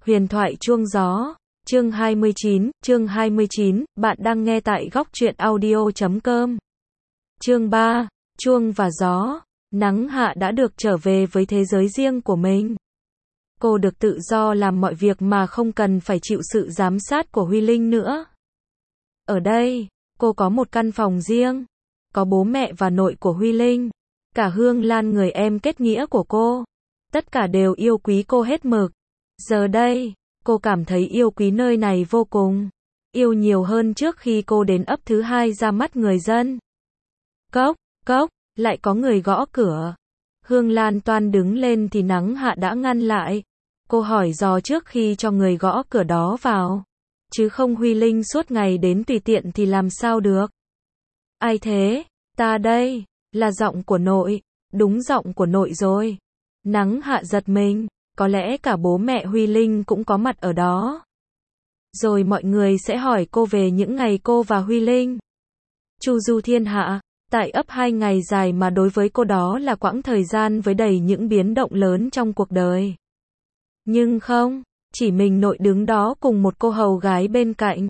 Huyền thoại chuông gió, chương 29, bạn đang nghe tại góc truyện audio.com. Chương 3, chuông và gió, nắng hạ đã được trở về với thế giới riêng của mình. Cô được tự do làm mọi việc mà không cần phải chịu sự giám sát của Huy Linh nữa. Ở đây, cô có một căn phòng riêng, có bố mẹ và nội của Huy Linh, cả Hương Lan người em kết nghĩa của cô. Tất cả đều yêu quý cô hết mực. Giờ đây, cô cảm thấy yêu quý nơi này vô cùng. Yêu nhiều hơn trước khi cô đến ấp thứ hai ra mắt người dân. Cốc, cốc, lại có người gõ cửa. Hương Lan toan đứng lên thì nắng hạ đã ngăn lại. Cô hỏi dò trước khi cho người gõ cửa đó vào. Chứ không Huy Linh suốt ngày đến tùy tiện thì làm sao được. Ai thế? Ta đây, là giọng của nội. Đúng giọng của nội rồi. Nắng hạ giật mình. Có lẽ cả bố mẹ Huy Linh cũng có mặt ở đó. Rồi mọi người sẽ hỏi cô về những ngày cô và Huy Linh chu du thiên hạ. Tại ấp 2 ngày dài mà đối với cô đó là quãng thời gian với đầy những biến động lớn trong cuộc đời. Nhưng không, chỉ mình nội đứng đó cùng một cô hầu gái bên cạnh.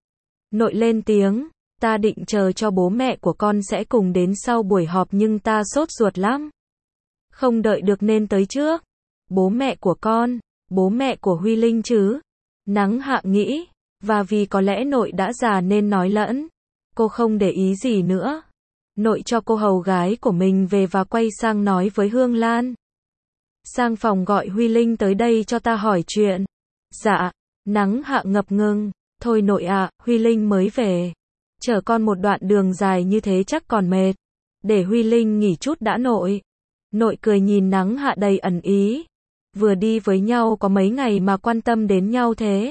Nội lên tiếng, ta định chờ cho bố mẹ của con sẽ cùng đến sau buổi họp nhưng ta sốt ruột lắm. Không đợi được nên tới trước. Bố mẹ của con, bố mẹ của Huy Linh chứ? Nắng hạ nghĩ, và vì có lẽ nội đã già nên nói lẫn. Cô không để ý gì nữa. Nội cho cô hầu gái của mình về và quay sang nói với Hương Lan. Sang phòng gọi Huy Linh tới đây cho ta hỏi chuyện. Dạ, nắng hạ ngập ngừng. Thôi nội ạ, Huy Linh mới về. Chở con một đoạn đường dài như thế chắc còn mệt. Để Huy Linh nghỉ chút đã nội. Nội cười nhìn nắng hạ đầy ẩn ý. Vừa đi với nhau có mấy ngày mà quan tâm đến nhau thế.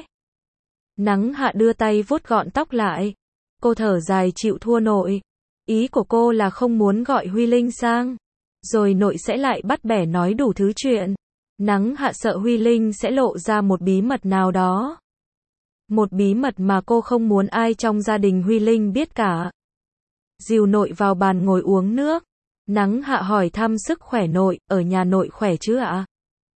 Nắng hạ đưa tay vuốt gọn tóc lại. Cô thở dài chịu thua nội. Ý của cô là không muốn gọi Huy Linh sang. Rồi nội sẽ lại bắt bẻ nói đủ thứ chuyện. Nắng hạ sợ Huy Linh sẽ lộ ra một bí mật nào đó. Một bí mật mà cô không muốn ai trong gia đình Huy Linh biết cả. Dìu nội vào bàn ngồi uống nước. Nắng hạ hỏi thăm sức khỏe nội, ở nhà nội khỏe chứ ạ?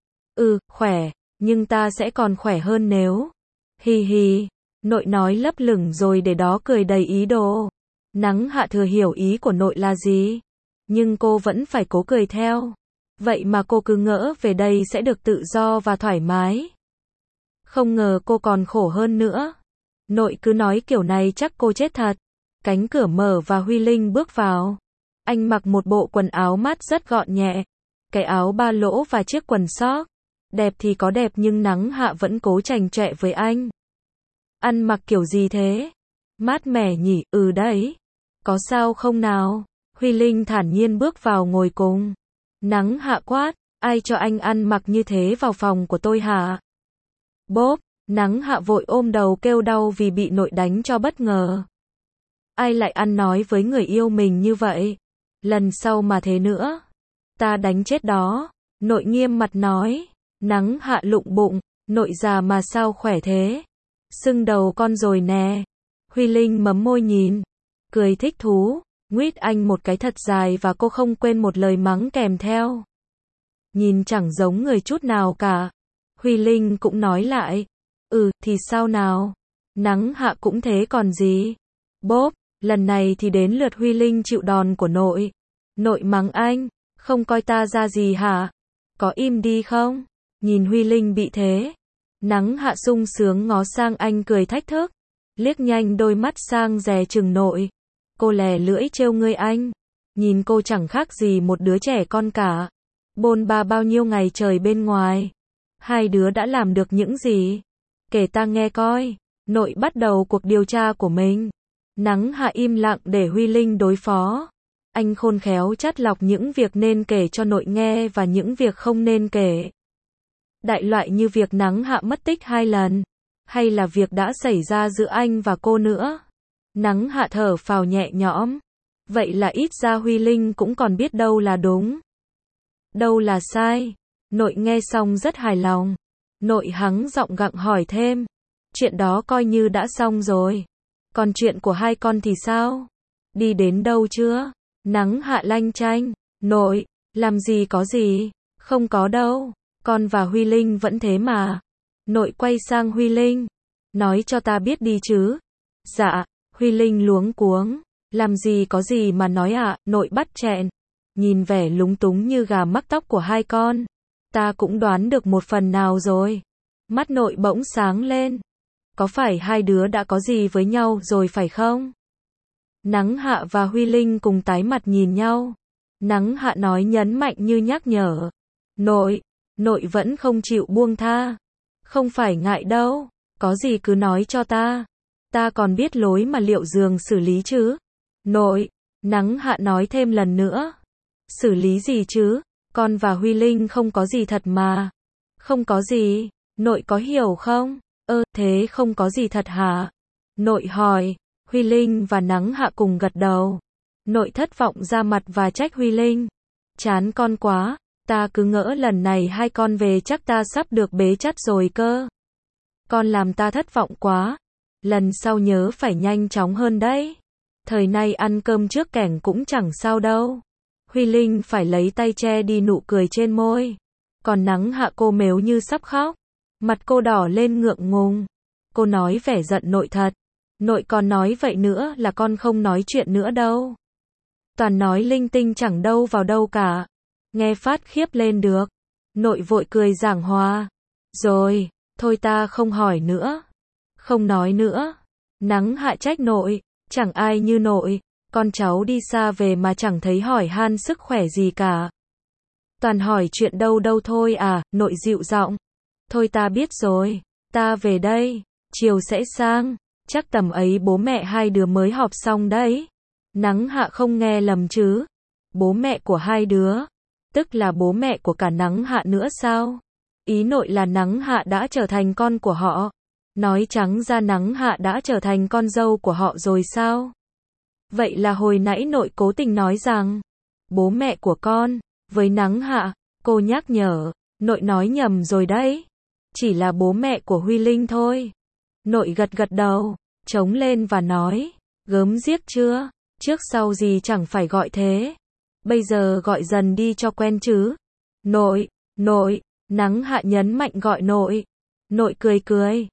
Ừ, khỏe, nhưng ta sẽ còn khỏe hơn nếu. Hi hi, nội nói lấp lửng rồi để đó cười đầy ý đồ. Nắng hạ thừa hiểu ý của nội là gì. Nhưng cô vẫn phải cố cười theo. Vậy mà cô cứ ngỡ về đây sẽ được tự do và thoải mái. Không ngờ cô còn khổ hơn nữa. Nội cứ nói kiểu này chắc cô chết thật. Cánh cửa mở và Huy Linh bước vào. Anh mặc một bộ quần áo mát rất gọn nhẹ. Cái áo ba lỗ và chiếc quần sóc. Đẹp thì có đẹp nhưng nắng hạ vẫn cố chảnh chọe với anh. Ăn mặc kiểu gì thế? Mát mẻ nhỉ? Ừ đấy. Có sao không nào? Huy Linh thản nhiên bước vào ngồi cùng. Nắng hạ quát, ai cho anh ăn mặc như thế vào phòng của tôi hả? Bốp, nắng hạ vội ôm đầu kêu đau vì bị nội đánh cho bất ngờ. Ai lại ăn nói với người yêu mình như vậy? Lần sau mà thế nữa, ta đánh chết đó. Nội nghiêm mặt nói. Nắng hạ lụng bụng, nội già mà sao khỏe thế? Sưng đầu con rồi nè. Huy Linh mấm môi nhìn, cười thích thú, nguyết anh một cái thật dài và cô không quên một lời mắng kèm theo. Nhìn chẳng giống người chút nào cả. Huy Linh cũng nói lại, ừ, thì sao nào? Nắng hạ cũng thế còn gì? Bốp, lần này thì đến lượt Huy Linh chịu đòn của nội. Nội mắng anh, không coi ta ra gì hả? Có im đi không? Nhìn Huy Linh bị thế. Nắng hạ sung sướng ngó sang anh cười thách thức. Liếc nhanh đôi mắt sang dè chừng nội. Cô lè lưỡi trêu ngươi anh. Nhìn cô chẳng khác gì một đứa trẻ con cả. Bôn ba bao nhiêu ngày trời bên ngoài. Hai đứa đã làm được những gì? Kể ta nghe coi. Nội bắt đầu cuộc điều tra của mình. Nắng hạ im lặng để Huy Linh đối phó. Anh khôn khéo chắt lọc những việc nên kể cho nội nghe và những việc không nên kể. Đại loại như việc nắng hạ mất tích 2 lần. Hay là việc đã xảy ra giữa anh và cô nữa. Nắng hạ thở phào nhẹ nhõm. Vậy là ít ra Huy Linh cũng còn biết đâu là đúng. Đâu là sai. Nội nghe xong rất hài lòng. Nội hắng giọng gặng hỏi thêm. Chuyện đó coi như đã xong rồi. Còn chuyện của hai con thì sao? Đi đến đâu chưa? Nắng hạ lanh chanh. Nội, làm gì có gì? Không có đâu. Con và Huy Linh vẫn thế mà. Nội quay sang Huy Linh. Nói cho ta biết đi chứ. Dạ, Huy Linh luống cuống. Làm gì có gì mà nói ạ, nội bắt chẹn. Nhìn vẻ lúng túng như gà mắc tóc của hai con. Ta cũng đoán được một phần nào rồi. Mắt nội bỗng sáng lên. Có phải hai đứa đã có gì với nhau rồi phải không? Nắng Hạ và Huy Linh cùng tái mặt nhìn nhau. Nắng Hạ nói nhấn mạnh như nhắc nhở. Nội vẫn không chịu buông tha. Không phải ngại đâu, có gì cứ nói cho ta. Ta còn biết lối mà Liệu Giường xử lý chứ. Nội, Nắng Hạ nói thêm lần nữa. Xử lý gì chứ, con và Huy Linh không có gì thật mà. Không có gì, nội có hiểu không? Thế không có gì thật hả? Nội hỏi. Huy Linh và Nắng Hạ cùng gật đầu. Nội thất vọng ra mặt và trách Huy Linh. Chán con quá, ta cứ ngỡ lần này hai con về chắc ta sắp được bế chắt rồi cơ. Con làm ta thất vọng quá. Lần sau nhớ phải nhanh chóng hơn đấy. Thời nay ăn cơm trước kẻng cũng chẳng sao đâu. Huy Linh phải lấy tay che đi nụ cười trên môi. Còn Nắng Hạ cô mếu như sắp khóc. Mặt cô đỏ lên ngượng ngùng. Cô nói vẻ giận nội thật. Nội còn nói vậy nữa là con không nói chuyện nữa đâu. Toàn nói linh tinh chẳng đâu vào đâu cả. Nghe phát khiếp lên được. Nội vội cười giảng hòa. Rồi, thôi ta không hỏi nữa. Không nói nữa. Nắng Hạ trách nội. Chẳng ai như nội. Con cháu đi xa về mà chẳng thấy hỏi han sức khỏe gì cả. Toàn hỏi chuyện đâu đâu thôi à, nội dịu giọng. Thôi ta biết rồi. Ta về đây. Chiều sẽ sang. Chắc tầm ấy bố mẹ hai đứa mới họp xong đấy. Nắng Hạ không nghe lầm chứ. Bố mẹ của hai đứa. Tức là bố mẹ của cả Nắng Hạ nữa sao? Ý nội là Nắng Hạ đã trở thành con của họ. Nói trắng ra Nắng Hạ đã trở thành con dâu của họ rồi sao? Vậy là hồi nãy nội cố tình nói rằng bố mẹ của con, với Nắng Hạ, cô nhắc nhở, nội nói nhầm rồi đấy. Chỉ là bố mẹ của Huy Linh thôi. Nội gật gật đầu, trống lên và nói, gớm ghiếc chưa? Trước sau gì chẳng phải gọi thế. Bây giờ gọi dần đi cho quen chứ. Nội, Nắng Hạ nhấn mạnh gọi nội. Nội cười cười,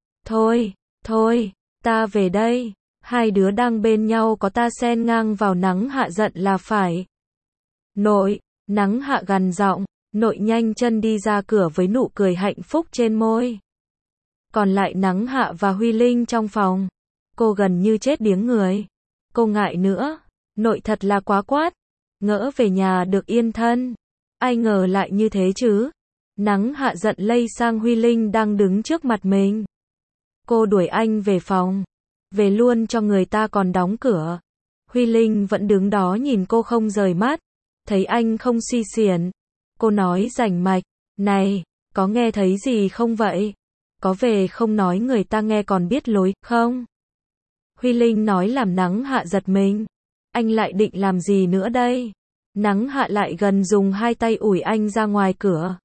thôi, ta về đây. Hai đứa đang bên nhau có ta xen ngang vào. Nắng Hạ giận là phải. Nội, Nắng Hạ gằn giọng. Nội nhanh chân đi ra cửa với nụ cười hạnh phúc trên môi. Còn lại Nắng Hạ và Huy Linh trong phòng. Cô gần như chết điếng người. Cô ngại nữa. Nội thật là quá quát. Ngỡ về nhà được yên thân. Ai ngờ lại như thế chứ. Nắng Hạ giận lây sang Huy Linh đang đứng trước mặt mình. Cô đuổi anh về phòng. Về luôn cho người ta còn đóng cửa. Huy Linh vẫn đứng đó nhìn cô không rời mắt. Thấy anh không suy xiển. Cô nói rành mạch. Này, có nghe thấy gì không vậy? Có về không nói người ta nghe còn biết lối, không? Huy Linh nói làm Nắng Hạ giật mình. Anh lại định làm gì nữa đây? Nắng Hạ lại gần dùng hai tay ủi anh ra ngoài cửa.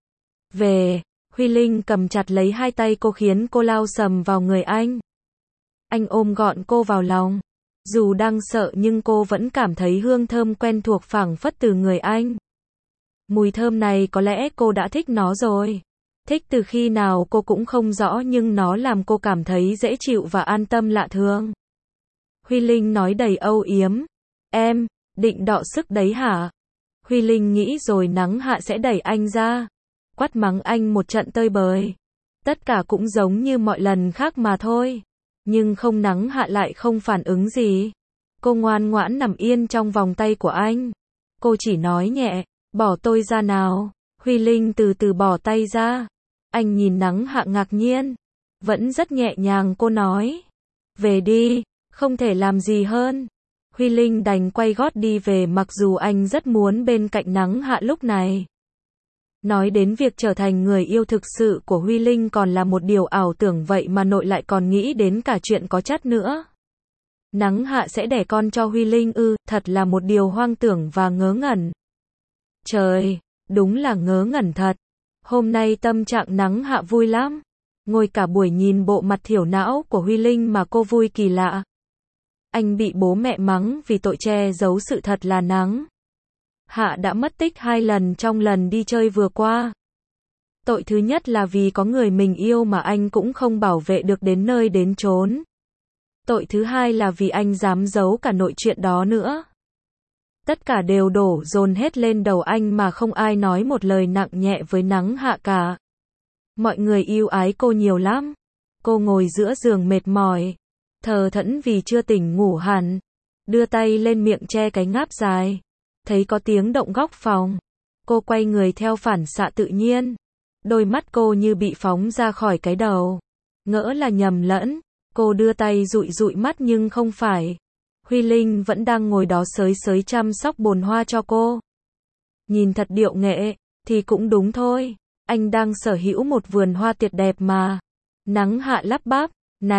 Về, Huy Linh cầm chặt lấy hai tay cô khiến cô lao sầm vào người anh. Anh ôm gọn cô vào lòng. Dù đang sợ nhưng cô vẫn cảm thấy hương thơm quen thuộc phảng phất từ người anh. Mùi thơm này có lẽ cô đã thích nó rồi. Thích từ khi nào cô cũng không rõ nhưng nó làm cô cảm thấy dễ chịu và an tâm lạ thường. Huy Linh nói đầy âu yếm. Em, định đọ sức đấy hả? Huy Linh nghĩ rồi Nắng Hạ sẽ đẩy anh ra. Quát mắng anh một trận tơi bời. Tất cả cũng giống như mọi lần khác mà thôi. Nhưng không, Nắng Hạ lại không phản ứng gì. Cô ngoan ngoãn nằm yên trong vòng tay của anh. Cô chỉ nói nhẹ, bỏ tôi ra nào. Huy Linh từ từ bỏ tay ra. Anh nhìn Nắng Hạ ngạc nhiên. Vẫn rất nhẹ nhàng cô nói. Về đi, không thể làm gì hơn. Huy Linh đành quay gót đi về mặc dù anh rất muốn bên cạnh Nắng Hạ lúc này. Nói đến việc trở thành người yêu thực sự của Huy Linh còn là một điều ảo tưởng vậy mà nội lại còn nghĩ đến cả chuyện có chắt nữa. Nắng Hạ sẽ đẻ con cho Huy Linh ư, thật là một điều hoang tưởng và ngớ ngẩn. Trời, đúng là ngớ ngẩn thật. Hôm nay tâm trạng Nắng Hạ vui lắm. Ngồi cả buổi nhìn bộ mặt thiểu não của Huy Linh mà cô vui kỳ lạ. Anh bị bố mẹ mắng vì tội che giấu sự thật là Nắng Hạ đã mất tích 2 lần trong lần đi chơi vừa qua. Tội thứ nhất là vì có người mình yêu mà anh cũng không bảo vệ được đến nơi đến chốn. Tội thứ hai là vì anh dám giấu cả nội chuyện đó nữa. Tất cả đều đổ dồn hết lên đầu anh mà không ai nói một lời nặng nhẹ với Nắng Hạ cả. Mọi người yêu ái cô nhiều lắm. Cô ngồi giữa giường mệt mỏi, thờ thẫn vì chưa tỉnh ngủ hẳn, đưa tay lên miệng che cái ngáp dài. Thấy có tiếng động góc phòng, cô quay người theo phản xạ tự nhiên. Đôi mắt cô như bị phóng ra khỏi cái đầu. Ngỡ là nhầm lẫn, cô đưa tay dụi dụi mắt nhưng không phải. Huy Linh vẫn đang ngồi đó sới sới chăm sóc bồn hoa cho cô. Nhìn thật điệu nghệ, thì cũng đúng thôi. Anh đang sở hữu một vườn hoa tuyệt đẹp mà. Nắng Hạ lắp bắp,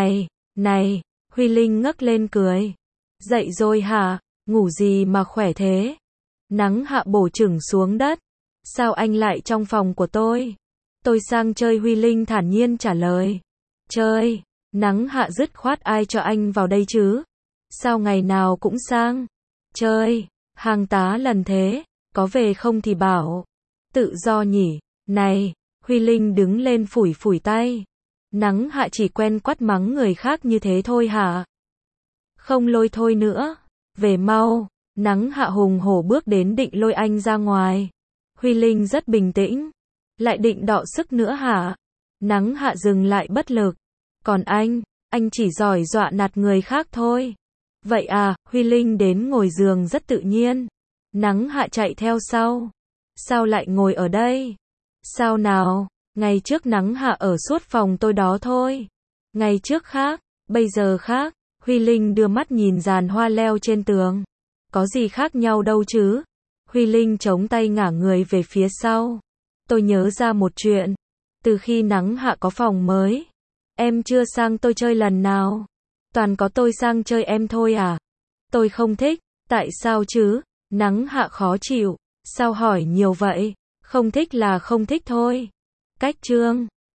này, Huy Linh ngước lên cười. Dậy rồi hả, ngủ gì mà khỏe thế? Nắng Hạ bổ chưởng xuống đất. Sao anh lại trong phòng của tôi? Tôi sang chơi, Huy Linh thản nhiên trả lời. Chơi? Nắng Hạ dứt khoát, ai cho anh vào đây chứ? Sao ngày nào cũng sang? Chơi, hàng tá lần thế, có về không thì bảo. Tự do nhỉ? Này, Huy Linh đứng lên phủi phủi tay. Nắng Hạ chỉ quen quát mắng người khác như thế thôi hả? Không lôi thôi nữa. Về mau. Nắng Hạ hùng hổ bước đến định lôi anh ra ngoài. Huy Linh rất bình tĩnh. Lại định đọ sức nữa hả? Nắng Hạ dừng lại bất lực. Còn anh chỉ giỏi dọa nạt người khác thôi. Vậy à, Huy Linh đến ngồi giường rất tự nhiên. Nắng Hạ chạy theo sau. Sao lại ngồi ở đây? Sao nào? Ngày trước Nắng Hạ ở suốt phòng tôi đó thôi. Ngày trước khác, bây giờ khác. Huy Linh đưa mắt nhìn dàn hoa leo trên tường. Có gì khác nhau đâu chứ? Huy Linh chống tay ngả người về phía sau. Tôi nhớ ra một chuyện. Từ khi Nắng Hạ có phòng mới, em chưa sang tôi chơi lần nào. Toàn có tôi sang chơi em thôi à? Tôi không thích. Tại sao chứ? Nắng Hạ khó chịu. Sao hỏi nhiều vậy? Không thích là không thích thôi. Cách chương